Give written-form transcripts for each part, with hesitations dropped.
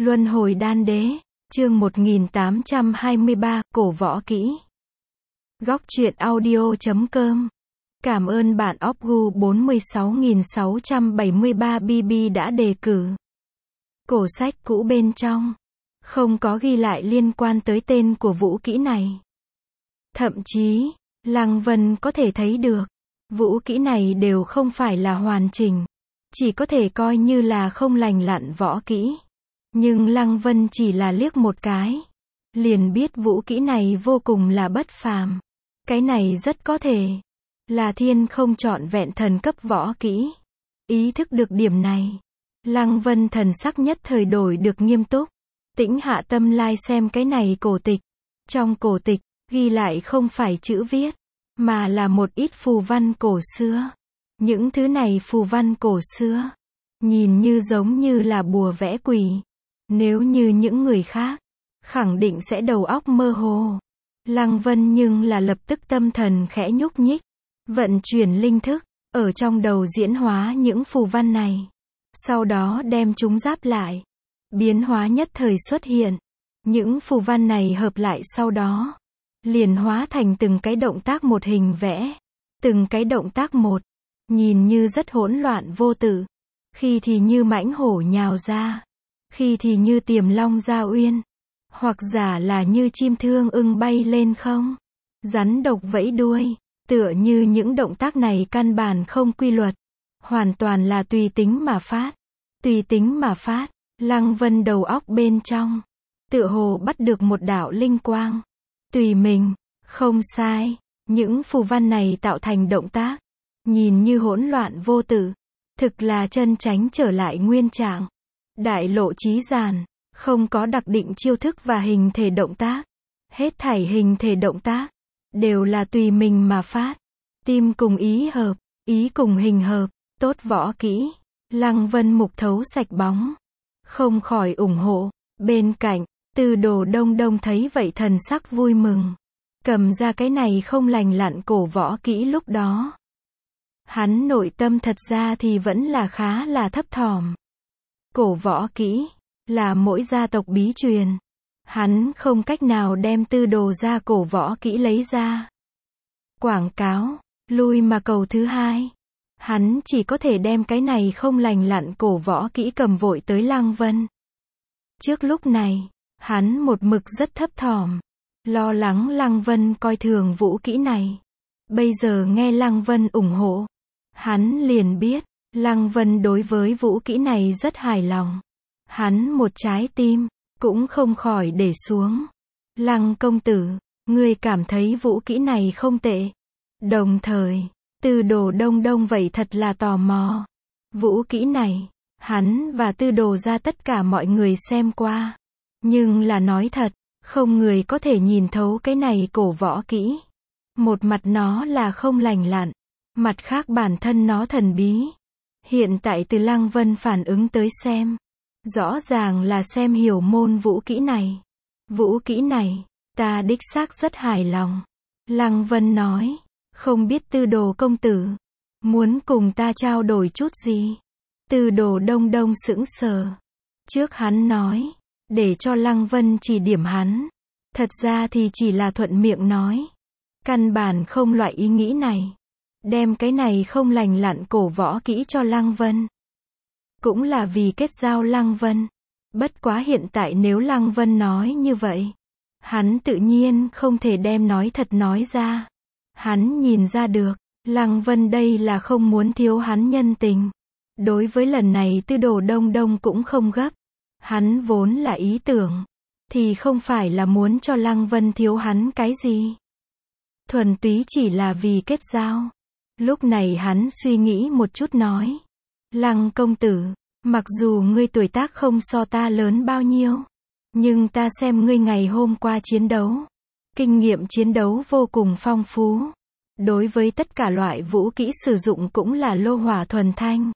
Luân hồi đan đế, chương 1823, cổ võ kỹ. Góc truyện audio.com. Cảm ơn bạn Opgu 46673BB đã đề cử. Cổ sách cũ bên trong không có ghi lại liên quan tới tên của vũ kỹ này. Thậm chí, Lăng Vân có thể thấy được, vũ kỹ này đều không phải là hoàn chỉnh, chỉ có thể coi như là không lành lặn võ kỹ. Nhưng Lăng Vân chỉ là liếc một cái, liền biết vũ kỹ này vô cùng là bất phàm. Cái này rất có thể là thiên không trọn vẹn thần cấp võ kỹ. Ý thức được điểm này, Lăng Vân thần sắc nhất thời đổi được nghiêm túc, tĩnh hạ tâm lai xem cái này cổ tịch. Trong cổ tịch, ghi lại không phải chữ viết, mà là một ít phù văn cổ xưa. Những thứ này phù văn cổ xưa, nhìn như giống như là bùa vẽ quỷ. Nếu như những người khác, khẳng định sẽ đầu óc mơ hồ. Lăng Vân nhưng là lập tức tâm thần khẽ nhúc nhích, vận chuyển linh thức, ở trong đầu diễn hóa những phù văn này. Sau đó đem chúng giáp lại. Biến hóa nhất thời xuất hiện. Những phù văn này hợp lại sau đó, liền hóa thành từng cái động tác một hình vẽ. Từng cái động tác một, nhìn như rất hỗn loạn vô tự. Khi thì như mãnh hổ nhào ra, khi thì như tiềm long ra uyên, hoặc giả là như chim thương ưng bay lên không, rắn độc vẫy đuôi, tựa như những động tác này căn bản không quy luật, hoàn toàn là tùy tính mà phát. Tùy tính mà phát, Lăng Vân đầu óc bên trong, tựa hồ bắt được một đạo linh quang. Tùy mình, không sai, những phù văn này tạo thành động tác, nhìn như hỗn loạn vô tự, thực là chân chánh trở lại nguyên trạng. Đại lộ chí giản, không có đặc định chiêu thức và hình thể động tác. Hết thảy hình thể động tác, đều là tùy mình mà phát. Tim cùng ý hợp, ý cùng hình hợp, tốt võ kỹ. Lăng Vân mục thấu sạch bóng, không khỏi ủng hộ. Bên cạnh, Tư Đồ Đông Đông thấy vậy thần sắc vui mừng. Cầm ra cái này không lành lặn cổ võ kỹ lúc đó, hắn nội tâm thật ra thì vẫn là khá là thấp thỏm. Cổ võ kỹ là mỗi gia tộc bí truyền, hắn không cách nào đem Tư Đồ ra cổ võ kỹ lấy ra quảng cáo, lui mà cầu thứ hai. Hắn chỉ có thể đem cái này không lành lặn cổ võ kỹ cầm vội tới Lăng Vân. Trước lúc này, hắn một mực rất thấp thỏm, lo lắng Lăng Vân coi thường vũ kỹ này. Bây giờ nghe Lăng Vân ủng hộ, hắn liền biết, Lăng Vân đối với vũ kỹ này rất hài lòng. Hắn một trái tim, cũng không khỏi để xuống. Lăng công tử, ngươi cảm thấy vũ kỹ này không tệ. Đồng thời, Tư Đồ Đông Đông vậy thật là tò mò. Vũ kỹ này, hắn và Tư Đồ ra tất cả mọi người xem qua. Nhưng là nói thật, không người có thể nhìn thấu cái này cổ võ kỹ. Một mặt nó là không lành lặn, mặt khác bản thân nó thần bí. Hiện tại từ Lăng Vân phản ứng tới xem, rõ ràng là xem hiểu môn vũ kỹ này. Vũ kỹ này, ta đích xác rất hài lòng. Lăng Vân nói, không biết Tư Đồ công tử muốn cùng ta trao đổi chút gì. Tư Đồ Đông Đông sững sờ. Trước hắn nói, để cho Lăng Vân chỉ điểm hắn. Thật ra thì chỉ là thuận miệng nói. Căn bản không loại ý nghĩ này. Đem cái này không lành lặn cổ võ kỹ cho Lăng Vân, cũng là vì kết giao Lăng Vân. Bất quá hiện tại nếu Lăng Vân nói như vậy, hắn tự nhiên không thể đem nói thật nói ra. Hắn nhìn ra được, Lăng Vân đây là không muốn thiếu hắn nhân tình. Đối với lần này Tư Đồ Đông Đông cũng không gấp. Hắn vốn là ý tưởng, thì không phải là muốn cho Lăng Vân thiếu hắn cái gì. Thuần túy chỉ là vì kết giao. Lúc này hắn suy nghĩ một chút nói, Lăng công tử, mặc dù ngươi tuổi tác không so ta lớn bao nhiêu, nhưng ta xem ngươi ngày hôm qua chiến đấu, kinh nghiệm chiến đấu vô cùng phong phú. Đối với tất cả loại vũ kỹ sử dụng cũng là lô hỏa thuần thanh.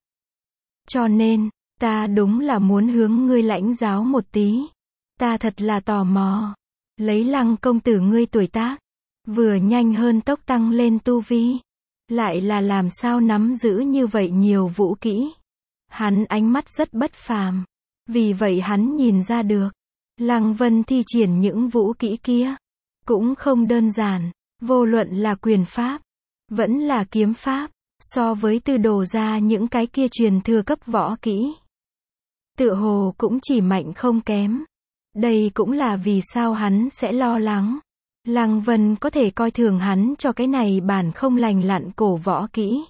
Cho nên, ta đúng là muốn hướng ngươi lãnh giáo một tí. Ta thật là tò mò. Lấy Lăng công tử ngươi tuổi tác, vừa nhanh hơn tốc tăng lên tu vi, lại là làm sao nắm giữ như vậy nhiều vũ kỹ. Hắn ánh mắt rất bất phàm. Vì vậy hắn nhìn ra được, Lăng Vân thi triển những vũ kỹ kia, cũng không đơn giản, vô luận là quyền pháp, vẫn là kiếm pháp, so với Tư Đồ gia những cái kia truyền thừa cấp võ kỹ, tựa hồ cũng chỉ mạnh không kém. Đây cũng là vì sao hắn sẽ lo lắng. Lăng Vân có thể coi thường hắn cho cái này bản không lành lặn cổ võ kỹ.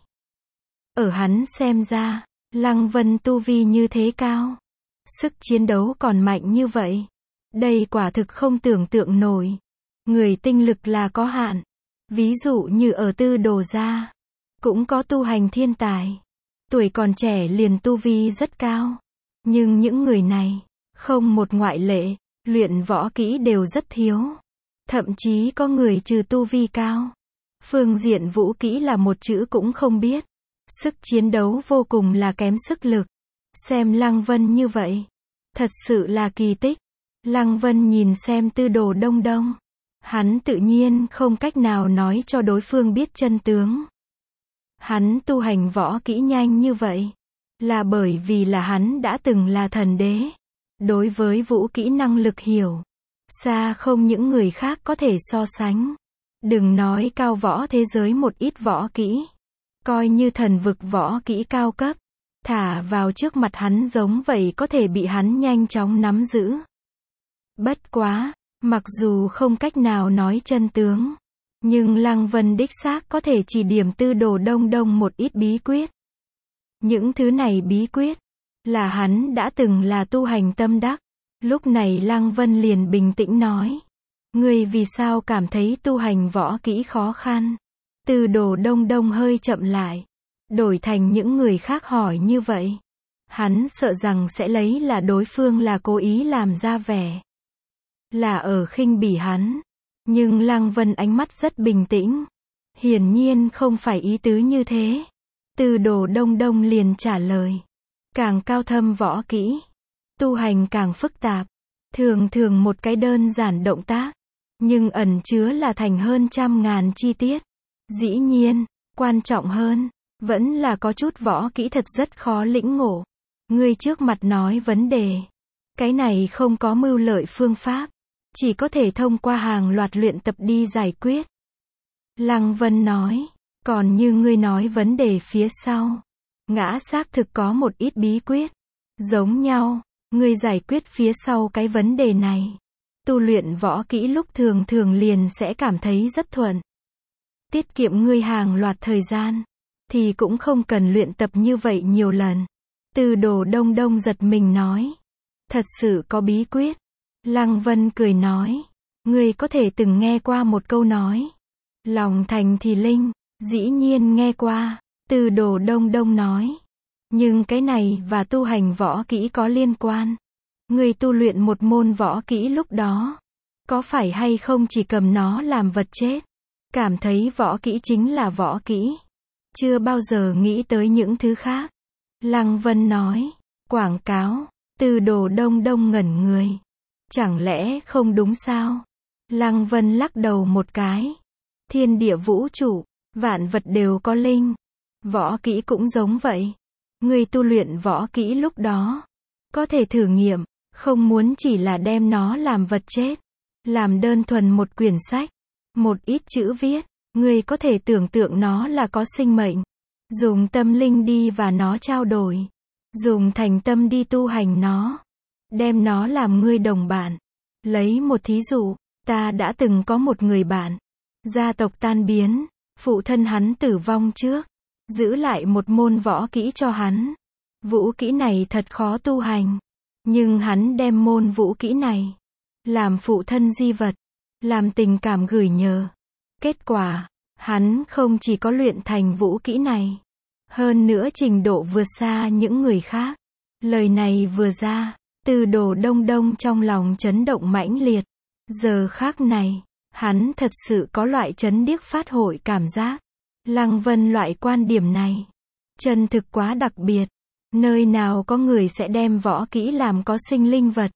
Ở hắn xem ra, Lăng Vân tu vi như thế cao, sức chiến đấu còn mạnh như vậy. Đây quả thực không tưởng tượng nổi. Người tinh lực là có hạn. Ví dụ như ở Tư Đồ gia, cũng có tu hành thiên tài. Tuổi còn trẻ liền tu vi rất cao. Nhưng những người này, không một ngoại lệ, luyện võ kỹ đều rất thiếu. Thậm chí có người trừ tu vi cao, phương diện vũ kỹ là một chữ cũng không biết. Sức chiến đấu vô cùng là kém sức lực. Xem Lăng Vân như vậy, thật sự là kỳ tích. Lăng Vân nhìn xem Tư Đồ Đông Đông. Hắn tự nhiên không cách nào nói cho đối phương biết chân tướng. Hắn tu hành võ kỹ nhanh như vậy, là bởi vì là hắn đã từng là thần đế. Đối với vũ kỹ năng lực hiểu, xa không những người khác có thể so sánh. Đừng nói cao võ thế giới một ít võ kỹ, coi như thần vực võ kỹ cao cấp, thả vào trước mặt hắn giống vậy có thể bị hắn nhanh chóng nắm giữ. Bất quá, mặc dù không cách nào nói chân tướng, nhưng Lăng Vân đích xác có thể chỉ điểm Tư Đồ Đông Đông một ít bí quyết. Những thứ này bí quyết, là hắn đã từng là tu hành tâm đắc. Lúc này Lăng Vân liền bình tĩnh nói. Ngươi vì sao cảm thấy tu hành võ kỹ khó khăn? Tư Đồ Đông Đông hơi chậm lại. Đổi thành những người khác hỏi như vậy. Hắn sợ rằng sẽ lấy là đối phương là cố ý làm ra vẻ. Là ở khinh bỉ hắn. Nhưng Lăng Vân ánh mắt rất bình tĩnh. Hiển nhiên không phải ý tứ như thế. Tư Đồ Đông Đông liền trả lời. Càng cao thâm võ kỹ, tu hành càng phức tạp. Thường thường một cái đơn giản động tác, nhưng ẩn chứa là thành hơn trăm ngàn chi tiết. Dĩ nhiên, quan trọng hơn, vẫn là có chút võ kỹ thật rất khó lĩnh ngộ. Ngươi trước mặt nói vấn đề. Cái này không có mưu lợi phương pháp. Chỉ có thể thông qua hàng loạt luyện tập đi giải quyết. Lăng Vân nói, còn như ngươi nói vấn đề phía sau. Ngã xác thực có một ít bí quyết. Giống nhau, ngươi giải quyết phía sau cái vấn đề này. Tu luyện võ kỹ lúc thường thường liền sẽ cảm thấy rất thuận. Tiết kiệm ngươi hàng loạt thời gian. Thì cũng không cần luyện tập như vậy nhiều lần. Tư Đồ Đông Đông giật mình nói. Thật sự có bí quyết. Lăng Vân cười nói. Ngươi có thể từng nghe qua một câu nói. Lòng thành thì linh. Dĩ nhiên nghe qua. Tư Đồ Đông Đông nói. Nhưng cái này và tu hành võ kỹ có liên quan. Ngươi tu luyện một môn võ kỹ lúc đó, có phải hay không chỉ cầm nó làm vật chết? Cảm thấy võ kỹ chính là võ kỹ. Chưa bao giờ nghĩ tới những thứ khác. Lăng Vân nói. Quảng cáo. Tư Đồ Đông Đông ngẩn người. Chẳng lẽ không đúng sao? Lăng Vân lắc đầu một cái. Thiên địa vũ trụ, vạn vật đều có linh. Võ kỹ cũng giống vậy. Ngươi tu luyện võ kỹ lúc đó, có thể thử nghiệm, không muốn chỉ là đem nó làm vật chết. Làm đơn thuần một quyển sách, một ít chữ viết, ngươi có thể tưởng tượng nó là có sinh mệnh. Dùng tâm linh đi và nó trao đổi. Dùng thành tâm đi tu hành nó. Đem nó làm ngươi đồng bạn. Lấy một thí dụ, ta đã từng có một người bạn. Gia tộc tan biến, phụ thân hắn tử vong trước. Giữ lại một môn võ kỹ cho hắn. Vũ kỹ này thật khó tu hành. Nhưng hắn đem môn vũ kỹ này làm phụ thân di vật, làm tình cảm gửi nhờ. Kết quả, hắn không chỉ có luyện thành vũ kỹ này, hơn nữa trình độ vượt xa những người khác. Lời này vừa ra, Tư Đồ Đông Đông trong lòng chấn động mãnh liệt. Giờ khác này, hắn thật sự có loại chấn điếc phát hội cảm giác. Lăng Vân loại quan điểm này, chân thực quá đặc biệt. Nơi nào có người sẽ đem võ kỹ làm có sinh linh vật.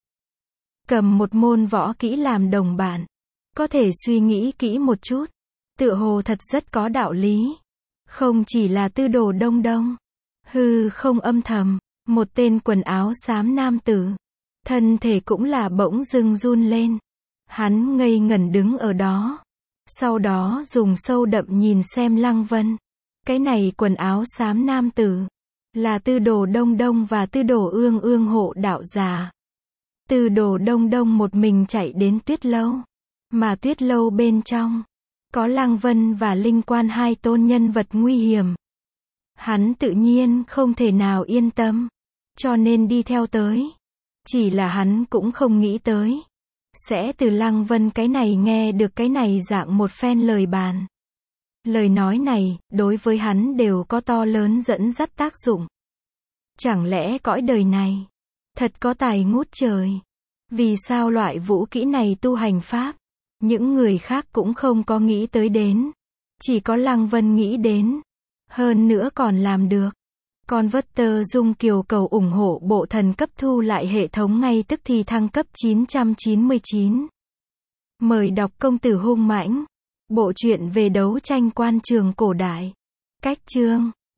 Cầm một môn võ kỹ làm đồng bạn. Có thể suy nghĩ kỹ một chút. Tựa hồ thật rất có đạo lý. Không chỉ là Tư Đồ Đông Đông. Hư không âm thầm. Một tên quần áo xám nam tử. Thân thể cũng là bỗng dưng run lên. Hắn ngây ngẩn đứng ở đó. Sau đó dùng sâu đậm nhìn xem Lăng Vân. Cái này quần áo xám nam tử. Là Tư Đồ Đông Đông và Tư Đồ Ương Ương hộ đạo giả. Tư Đồ Đông Đông một mình chạy đến Tuyết Lâu. Mà Tuyết Lâu bên trong. Có Lăng Vân và Linh Quan hai tôn nhân vật nguy hiểm. Hắn tự nhiên không thể nào yên tâm. Cho nên đi theo tới. Chỉ là hắn cũng không nghĩ tới. Sẽ từ Lăng Vân cái này nghe được cái này dạng một phen lời bàn. Lời nói này, đối với hắn đều có to lớn dẫn dắt tác dụng. Chẳng lẽ cõi đời này, thật có tài ngút trời. Vì sao loại vũ kỹ này tu hành pháp, những người khác cũng không có nghĩ tới đến. Chỉ có Lăng Vân nghĩ đến. Hơn nữa còn làm được. Converter Dung Kiều cầu ủng hộ bộ thần cấp thu lại hệ thống ngay tức thì thăng cấp 999. Mời đọc Công tử hung mãnh. Bộ truyện về đấu tranh quan trường cổ đại. Cách chương